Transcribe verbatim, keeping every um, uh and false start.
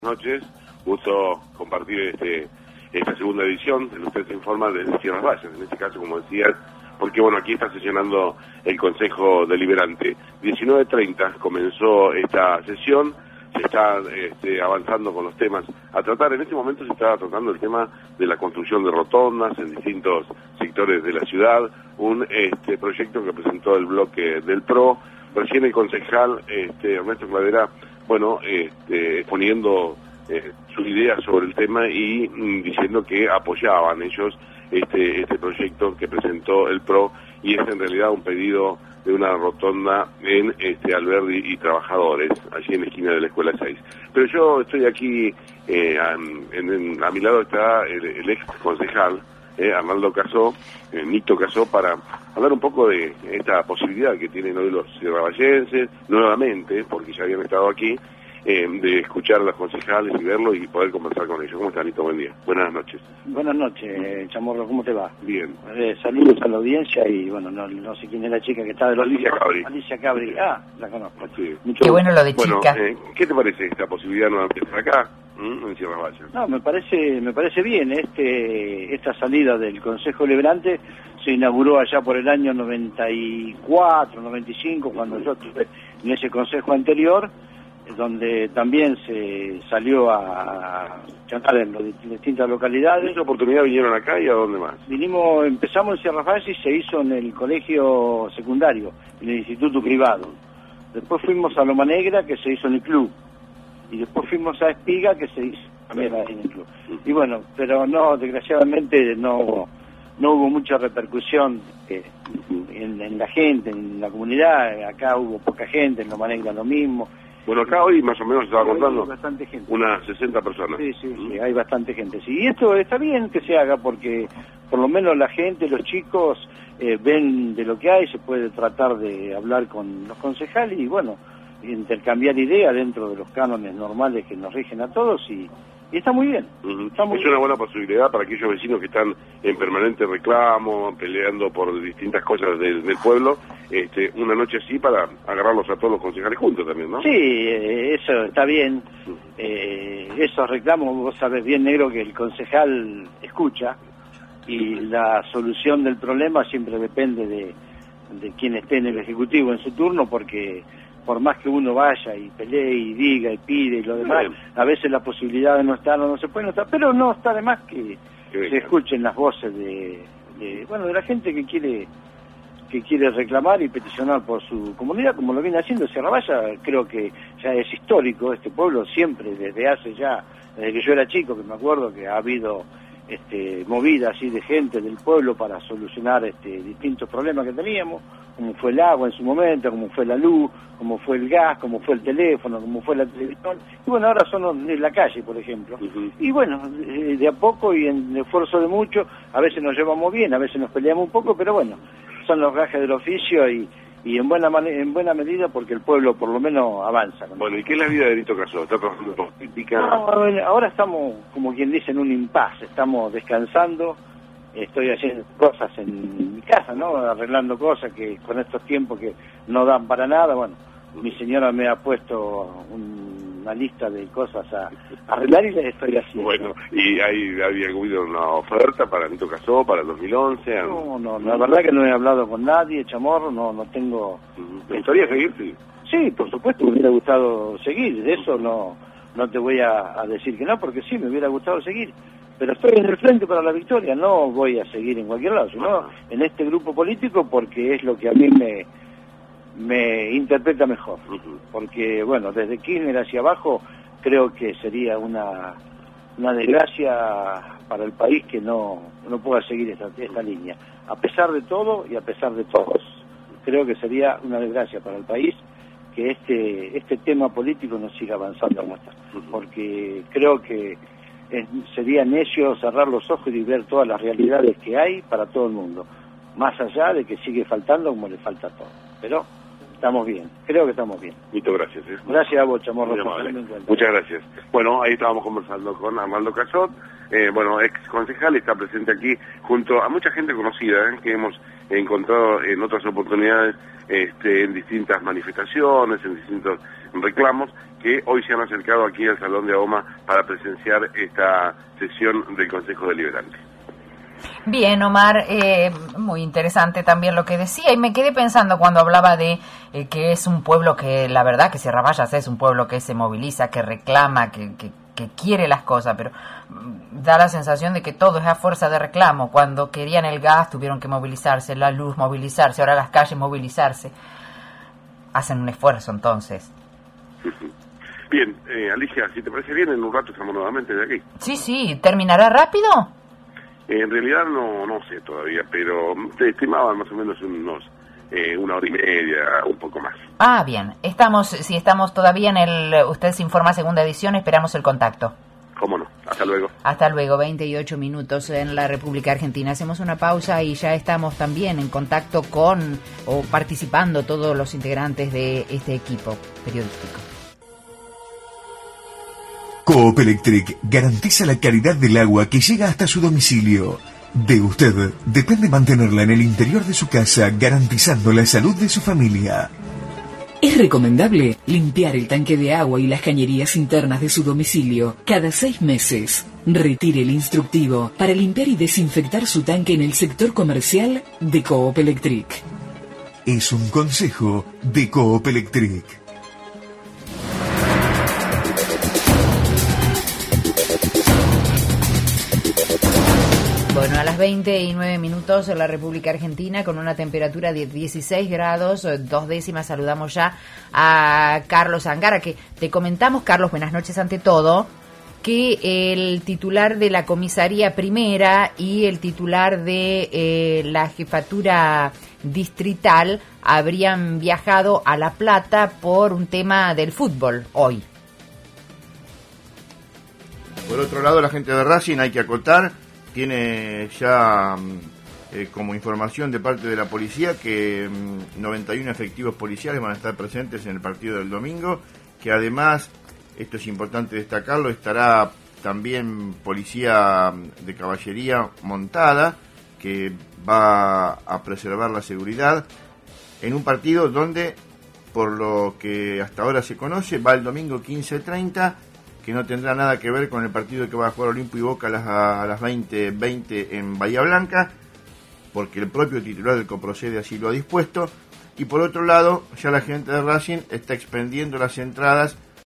Noches, gusto compartir este esta segunda edición de Usted se informa desde Sierras Valles, en este caso, como decías, porque bueno, aquí está sesionando el Consejo Deliberante. diecinueve treinta comenzó esta sesión, se está este, avanzando con los temas a tratar. En este momento se está tratando el tema de la construcción de rotondas en distintos sectores de la ciudad, un este proyecto que presentó el bloque del P R O. Recién el concejal este, Ernesto Cladera, bueno, este, exponiendo eh, su idea sobre el tema y mm, diciendo que apoyaban ellos este, este proyecto que presentó el P R O, y es en realidad un pedido de una rotonda en este, Alberdi y Trabajadores, allí en la esquina de la Escuela seis. Pero yo estoy aquí, eh, en, en, a mi lado está el, el ex concejal, eh, Arnaldo Casó, eh, Nito Casó, para hablar un poco de esta posibilidad que tienen hoy los sierravallenses, nuevamente, porque ya habían estado aquí, eh, de escuchar a los concejales y verlos y poder conversar con ellos. ¿Cómo está, Nito? Buen día. Buenas noches. Buenas noches, Chamorro, ¿cómo te va? Bien. Eh, saludos a la audiencia y, bueno, no, no sé quién es la chica que está de los... Alicia Cabri. Alicia Cabri, ah, la conozco. Sí. Mucho Qué bueno lo de bueno, chica. Eh, ¿qué te parece esta posibilidad nuevamente por acá, ¿m? en Sierras Valles? No, me parece, me parece bien. Este, esta salida del Consejo Deliberante se inauguró allá por el año noventa y cuatro, noventa y cinco, cuando yo estuve en ese consejo anterior, donde también se salió a cantar en las distintas localidades. ¿En esa oportunidad vinieron acá y a dónde más? Vinimos, empezamos en Sierras Valles y se hizo en el colegio secundario, en el instituto privado. Después fuimos a Loma Negra, que se hizo en el club. Y después fuimos a Espiga, que se hizo también en el club. Y bueno, pero no, desgraciadamente no hubo, no hubo mucha repercusión eh, en, en la gente, en la comunidad. Acá hubo poca gente, en Loma Negra lo mismo. Bueno, acá hoy más o menos estaba contando Hay bastante gente. unas sesenta personas. Sí, sí, sí, hay bastante gente. Sí, y esto está bien que se haga porque por lo menos la gente, los chicos, eh, ven de lo que hay, se puede tratar de hablar con los concejales y, bueno, intercambiar ideas dentro de los cánones normales que nos rigen a todos y, y está muy bien. Uh-huh. Está muy es bien. una buena posibilidad para aquellos vecinos que están en permanente reclamo, peleando por distintas cosas del, del pueblo, este, una noche así para agarrarlos a todos los concejales juntos también, ¿no? Sí, eh, eso está bien. Eh, esos reclamos, vos sabés bien, Negro, que el concejal escucha y la solución del problema siempre depende de, de quien esté en el Ejecutivo en su turno, porque por más que uno vaya y pelee y diga y pide y lo demás, bien, a veces la posibilidad de no estar o no se puede no estar, pero no está de más que Qué se escuchen las voces de, de, bueno, de la gente que quiere que quiere reclamar y peticionar por su comunidad, como lo viene haciendo Sierras Valles. Creo que ya es histórico este pueblo, siempre, desde hace ya, desde que yo era chico, que me acuerdo que ha habido este, movida así de gente del pueblo para solucionar este, distintos problemas que teníamos, como fue el agua en su momento, como fue la luz, como fue el gas, como fue el teléfono, como fue la televisión, y bueno, ahora son en la calle, por ejemplo. Uh-huh. Y bueno, de a poco y en esfuerzo de mucho, a veces nos llevamos bien, a veces nos peleamos un poco, pero bueno, son los gajes del oficio y, y en buena en buena medida porque el pueblo por lo menos avanza. ¿No? Bueno, ¿y qué es la vida de Nito Casó? ¿Está trabajando por política? No, ahora estamos, como quien dice, en un impasse, estamos descansando, estoy haciendo cosas en mi casa, ¿no? Arreglando cosas que con estos tiempos que no dan para nada. Bueno, mi señora me ha puesto un, una lista de cosas a, a arreglar y les estoy haciendo. Bueno, ¿y hay, había habido una oferta para Nito Casó para el dos mil once? No, no, la verdad que no he hablado con nadie, Chamorro, no, no tengo... ¿Te gustaría seguir? Sí. Sí, por supuesto, me hubiera gustado seguir, de eso no, no te voy a, a decir que no, porque sí, me hubiera gustado seguir. Pero estoy en el frente para la victoria, no voy a seguir en cualquier lado, sino en este grupo político porque es lo que a mí me, me interpreta mejor. Porque, bueno, desde Kirchner hacia abajo creo que sería una, una desgracia para el país que no, no pueda seguir esta, esta línea. A pesar de todo y a pesar de todos, creo que sería una desgracia para el país que este, este tema político no siga avanzando como está. Porque creo que Eh, sería necio cerrar los ojos y ver todas las realidades que hay para todo el mundo, más allá de que sigue faltando como le falta todo, pero estamos bien, creo que estamos bien. Muchas gracias. ¿eh? Gracias a vos, Chamorro. Muchas gracias. Bueno, ahí estábamos conversando con Arnaldo Casó, eh, bueno, ex concejal, está presente aquí junto a mucha gente conocida ¿eh? que hemos encontrado en otras oportunidades este, en distintas manifestaciones, en distintos reclamos, que hoy se han acercado aquí al Salón de AOMA para presenciar esta sesión del Consejo Deliberante. Bien, Omar, eh, muy interesante también lo que decía, y me quedé pensando cuando hablaba de eh, que es un pueblo que, la verdad, que Sierras Bayas es un pueblo que se moviliza, que reclama, que, que, que quiere las cosas, pero mm, da la sensación de que todo es a fuerza de reclamo. Cuando querían el gas tuvieron que movilizarse, la luz movilizarse, ahora las calles movilizarse. Hacen un esfuerzo entonces. Bien, eh, Alicia, si te parece bien, en un rato estamos nuevamente de aquí. Sí, sí, ¿terminará rápido? En realidad no no sé todavía, pero te estimaban más o menos unos eh, una hora y media, un poco más. Ah, bien. Estamos, si estamos todavía en el Usted se informa segunda edición, esperamos el contacto. Cómo no. Hasta luego. Hasta luego, veintiocho minutos en la República Argentina. Hacemos una pausa y ya estamos también en contacto con o participando todos los integrantes de este equipo periodístico. Coop Electric garantiza la calidad del agua que llega hasta su domicilio. De usted depende mantenerla en el interior de su casa, garantizando la salud de su familia. Es recomendable limpiar el tanque de agua y las cañerías internas de su domicilio cada seis meses. Retire el instructivo para limpiar y desinfectar su tanque en el sector comercial de Coop Electric. Es un consejo de Coop Electric. Bueno, a las veinte y nueve minutos en la República Argentina, con una temperatura de dieciséis grados, dos décimas, saludamos ya a Carlos Angara, que te comentamos, Carlos, buenas noches ante todo, que el titular de la comisaría primera y el titular de eh, la jefatura distrital habrían viajado a La Plata por un tema del fútbol hoy. Por otro lado, la gente de Racing, hay que acotar, tiene ya eh, como información de parte de la policía que mm, noventa y uno efectivos policiales van a estar presentes en el partido del domingo, que además, esto es importante destacarlo, estará también policía de caballería montada, que va a preservar la seguridad en un partido donde, por lo que hasta ahora se conoce, va el domingo quince treinta, que no tendrá nada que ver con el partido que va a jugar Olimpo y Boca a las, a las veinte veinte en Bahía Blanca, porque el propio titular del Coprocede así lo ha dispuesto. Y por otro lado, ya la gente de Racing está expendiendo las entradas